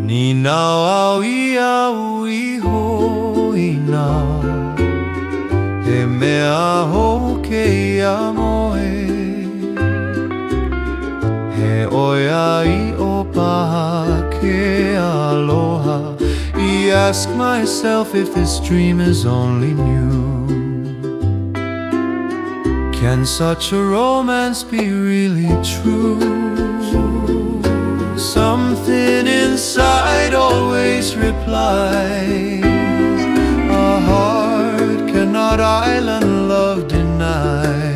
Ni nau au iho ina he mea hoke ia moe he oia I o paha ke aloha I ask myself if this dream is only new. Can such a romance be really true? Something inside always replies, a heart cannot island love deny.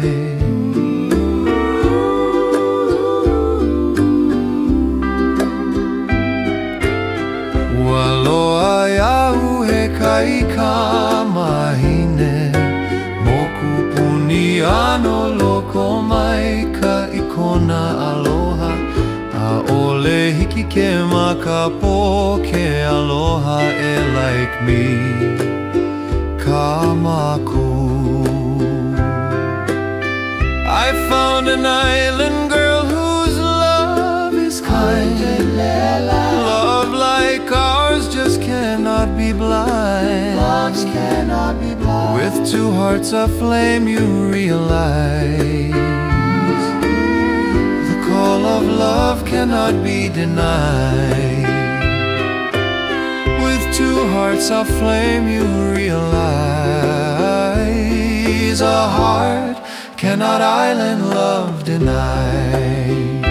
Waloa iahu he kaika mahine, moku puni ano loko mai ka ikona aloha. Ole hiki ke makapo ke aloha e like me Kamaku. I found an island girl whose love is kind. Love like ours just cannot be blind. With two hearts aflame you realize call of love cannot be denied. With two hearts aflame you realize a heart cannot island love deny.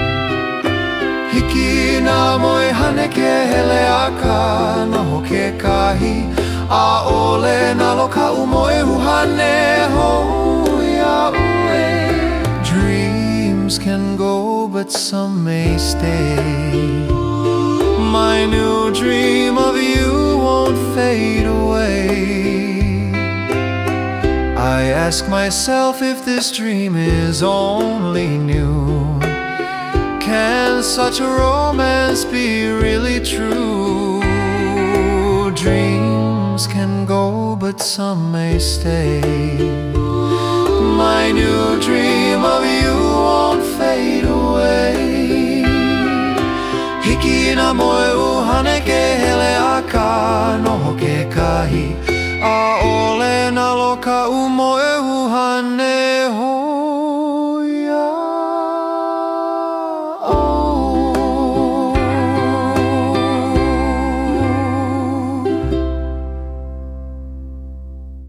Hiki na moe hane ke hele aka na hoke kahi a ole na loka umoe uhane ho ia ue. Dreams can go but some may stay. My new dream of you won't fade away. I ask myself if this dream is only new. Can such a romance be really true? Dreams can go but some may stay. My new dream of you won't fade away. Hiki na moe uhane ke hele aka no hoke kahi a ole na loka umoe uhane.